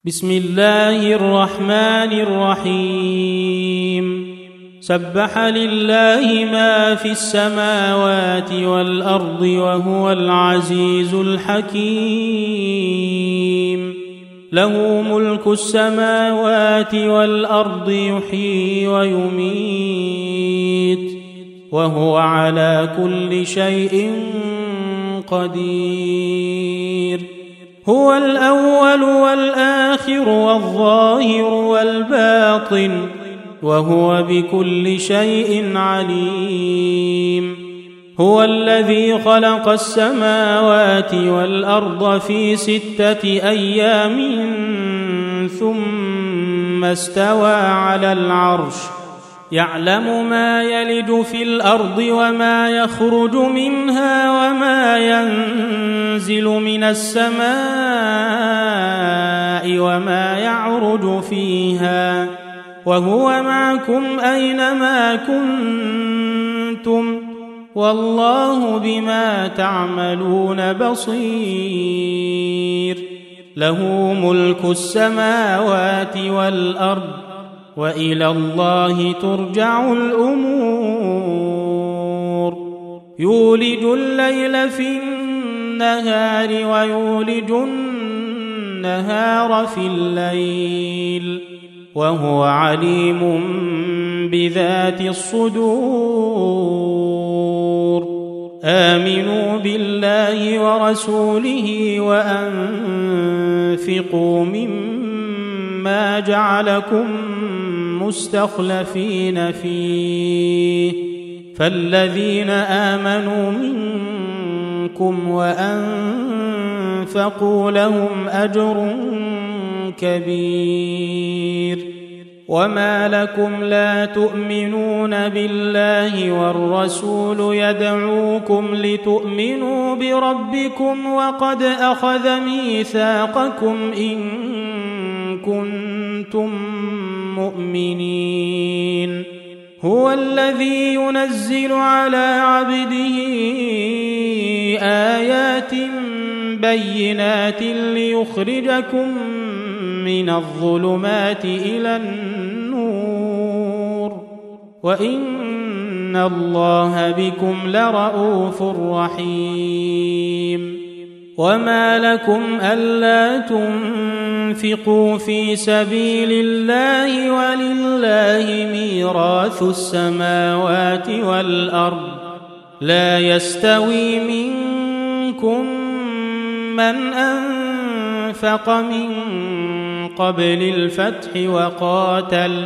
بسم الله الرحمن الرحيم سبح لله ما في السماوات والأرض وهو العزيز الحكيم له ملك السماوات والأرض يحيي ويميت وهو على كل شيء قدير هو الأول والآخر والظاهر والباطن وهو بكل شيء عليم هو الذي خلق السماوات والأرض في 6 أيام ثم استوى على العرش يعلم ما يلج في الأرض وما يخرج منها وما ينزل من السماء وما يعرج فيها وهو معكم أينما كنتم والله بما تعملون بصير له ملك السماوات والأرض وإلى الله ترجع الأمور يولج الليل في النهار ويولج النهار في الليل وهو عليم بذات الصدور آمنوا بالله ورسوله وأنفقوا مما جعلكم مستخلفين فيه فالذين آمنوا منكم وأنفقوا لهم أجر كبير وما لكم لا تؤمنون بالله والرسول يدعوكم لتؤمنوا بربكم وقد أخذ ميثاقكم إن كنتم مؤمنين هو الذي ينزل على عبده آيات بينات ليخرجكم من الظلمات إلى النور وإن الله بكم لرءوف رحيم وما لكم ألا تنفقوا في سبيل الله ولله ميراث السماوات والأرض لا يستوي منكم من أنفق من قبل الفتح وقاتل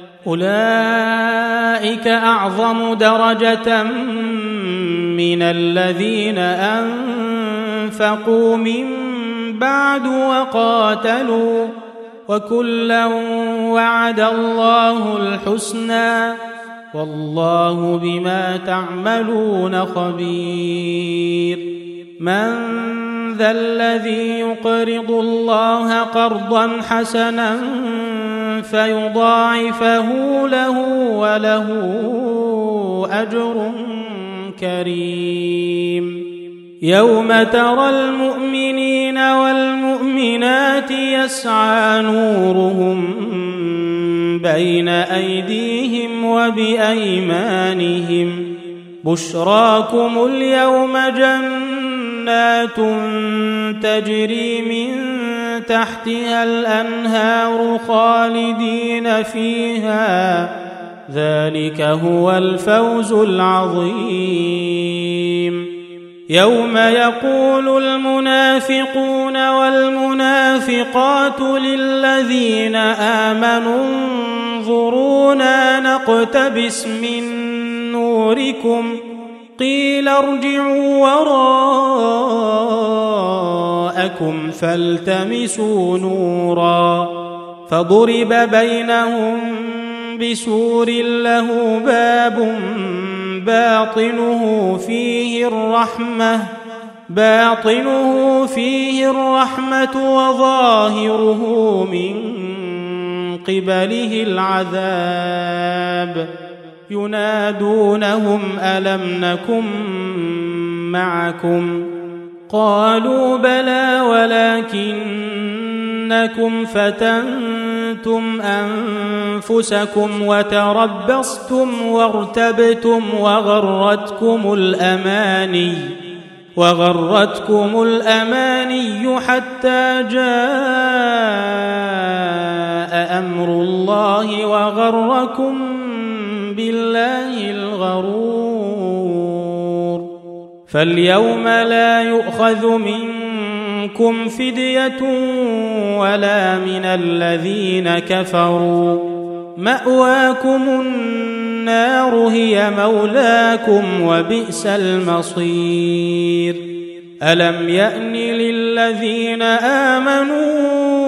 أولئك أعظم درجة من الذين أنفقوا من بعد وقاتلوا وكلا وعد الله الحسنى والله بما تعملون خبير من ذا الذي يقرض الله قرضا حسنا فيضاعفه له وله أجر كريم يوم ترى المؤمنين والمؤمنات يسعى نورهم بين أيديهم وبأيمانهم بشراكم اليوم جنات تجري من تحتها الأنهار خالدين فيها ذلك هو الفوز العظيم يوم يقول المنافقون والمنافقات للذين آمنوا انظرونا نقتبس من نوركم قيل ارجعوا وراءكم فالتمسوا نورا فضرب بينهم بسور له باب باطنه فيه الرحمة وظاهره من قبله العذاب ينادونهم ألم نكن معكم قالوا بلى ولكن أنكم فتنتم أنفسكم وتربصتم وارتبتم وغرتكم الأماني حتى جاء أمر الله وغركم بالله الغرور. فاليوم لا يؤخذ منكم فدية ولا من الذين كفروا، مأواكم النار هي مولاكم وبئس المصير. ألم يأن للذين آمنوا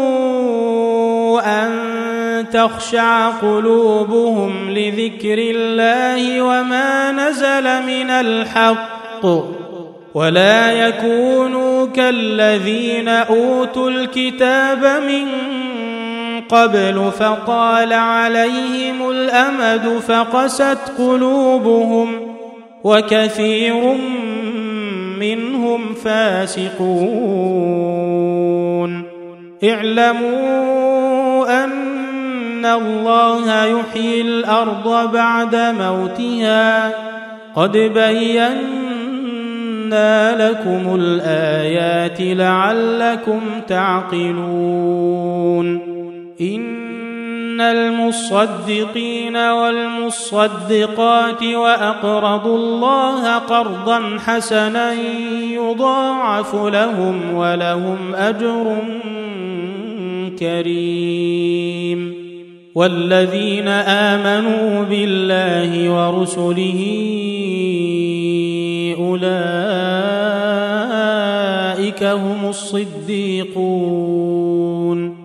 أن تخشع قلوبهم لذكر الله وما نزل من الحق ولا يكونوا كالذين أوتوا الكتاب من قبل فطال عليهم الأمد فقست قلوبهم وكثير منهم فاسقون. اعلموا أن الله يحيي الأرض بعد موتها قد بينا لكم الآيات لعلكم تعقلون. إن المصدقين والمصدقات وأقرضوا الله قرضا حسنا يضاعف لهم ولهم أجر كريم. والذين آمنوا بالله ورسله أولئك هم الصديقون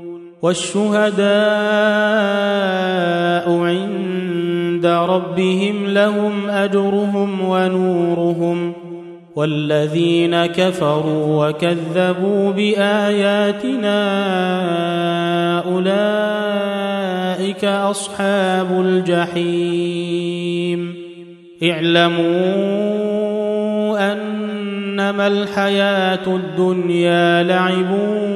والشهداء عند ربهم لهم أجرهم ونورهم. والذين كفروا وكذبوا بآياتنا أولئك أصحاب الجحيم. اعلموا أنما الحياة الدنيا لعب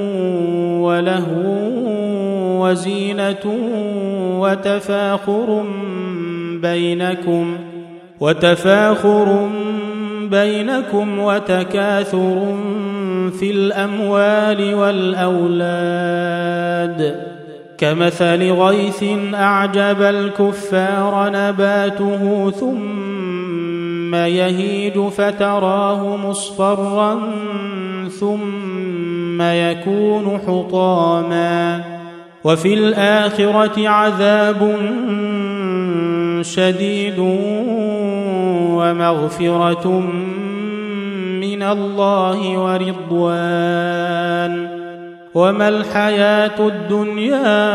وله وزينة وتفاخر بينكم وتكاثر في الأموال والأولاد كمثل غيث أعجب الكفار نباته ثم يهيج فتراه مصفرا ثم يكون حطاما وفي الآخرة عذاب شديد ومغفرة من الله ورضوان وما الحياة الدنيا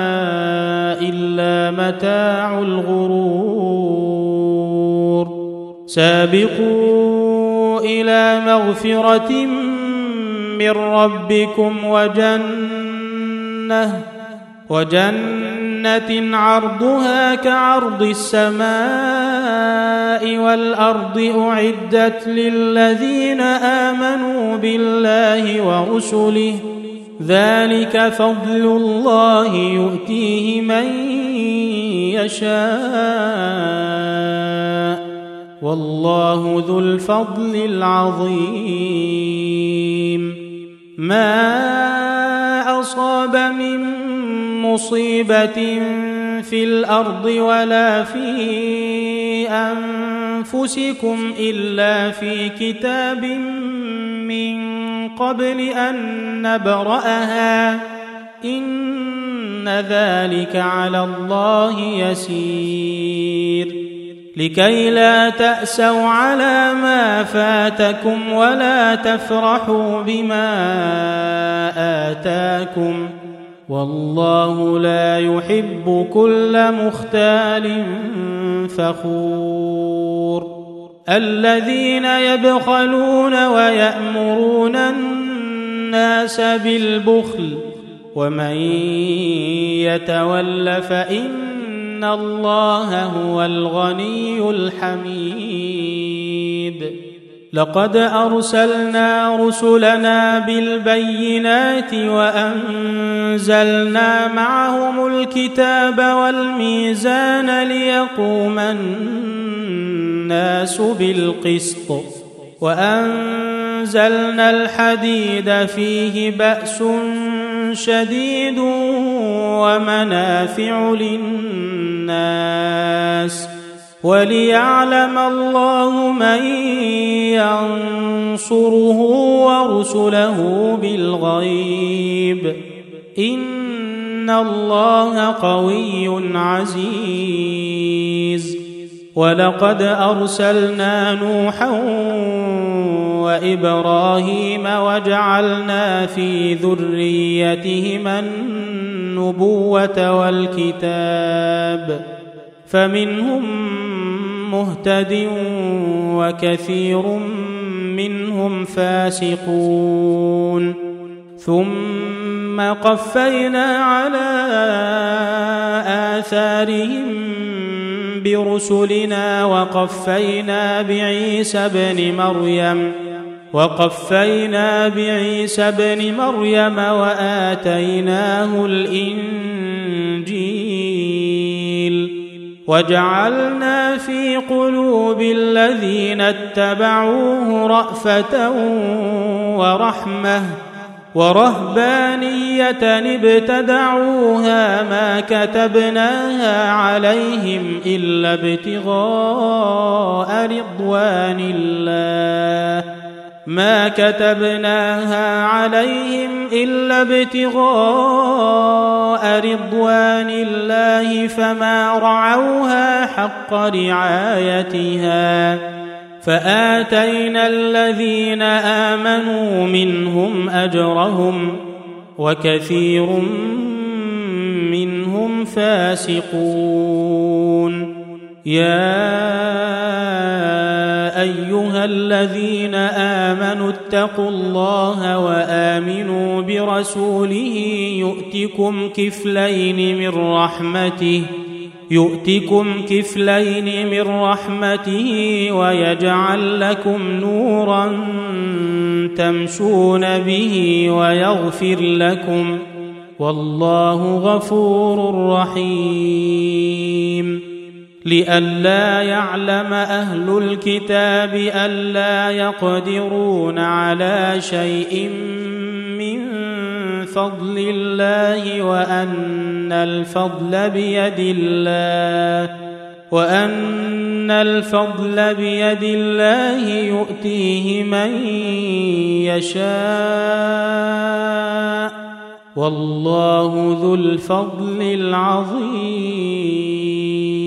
إلا متاع الغرور. سابقوا إلى مغفرة من ربكم وجنة عرضها كعرض السماء والأرض أعدت للذين آمنوا بالله ورسله ذلك فضل الله يؤتيه من يشاء والله ذو الفضل العظيم. ما أصاب من مصيبة في الأرض ولا في أنفسكم إلا في كتاب من قبل أن نبرأها إن ذلك على الله يسير. لكي لا تأسوا على ما فاتكم ولا تفرحوا بما آتاكم والله لا يحب كل مختال فخور. الذين يبخلون ويأمرون الناس بالبخل ومن يتول فإن الله هو الغني الحميد. لقد أرسلنا رسلنا بالبينات وأنزلنا معهم الكتاب والميزان ليقوم الناس بالقسط وأنزلنا الحديد فيه بأس شديد ومنافع للناس وليعلم الله من ينصره ورسله بالغيب إن الله قوي عزيز. ولقد أرسلنا نوحا وإبراهيم وجعلنا في ذريتهما النبوة والكتاب فمنهم مهتد وكثير منهم فاسقون. ثم قفينا على آثارهم برسلنا وقفينا بعيسى ابن مريم وآتيناه الإنجيل وجعلنا في قلوب الذين اتبعوه رأفة ورحمة ورهبانية ابتدعوها ما كتبناها عليهم إلا ابتغاء رضوان الله فما رعوها حق رعايتها فآتينا الذين آمنوا منهم أجرهم وكثير منهم فاسقون. يا أيها الذين آمنوا اتقوا الله وآمنوا برسوله يؤتكم كفلين من رحمته ويجعل لكم نورا تمشون به ويغفر لكم والله غفور رحيم. لئلا يعلم أهل الكتاب ألا يقدرون على شيء من فضل الله وأن الفضل بيد الله يؤتيه من يشاء والله ذو الفضل العظيم.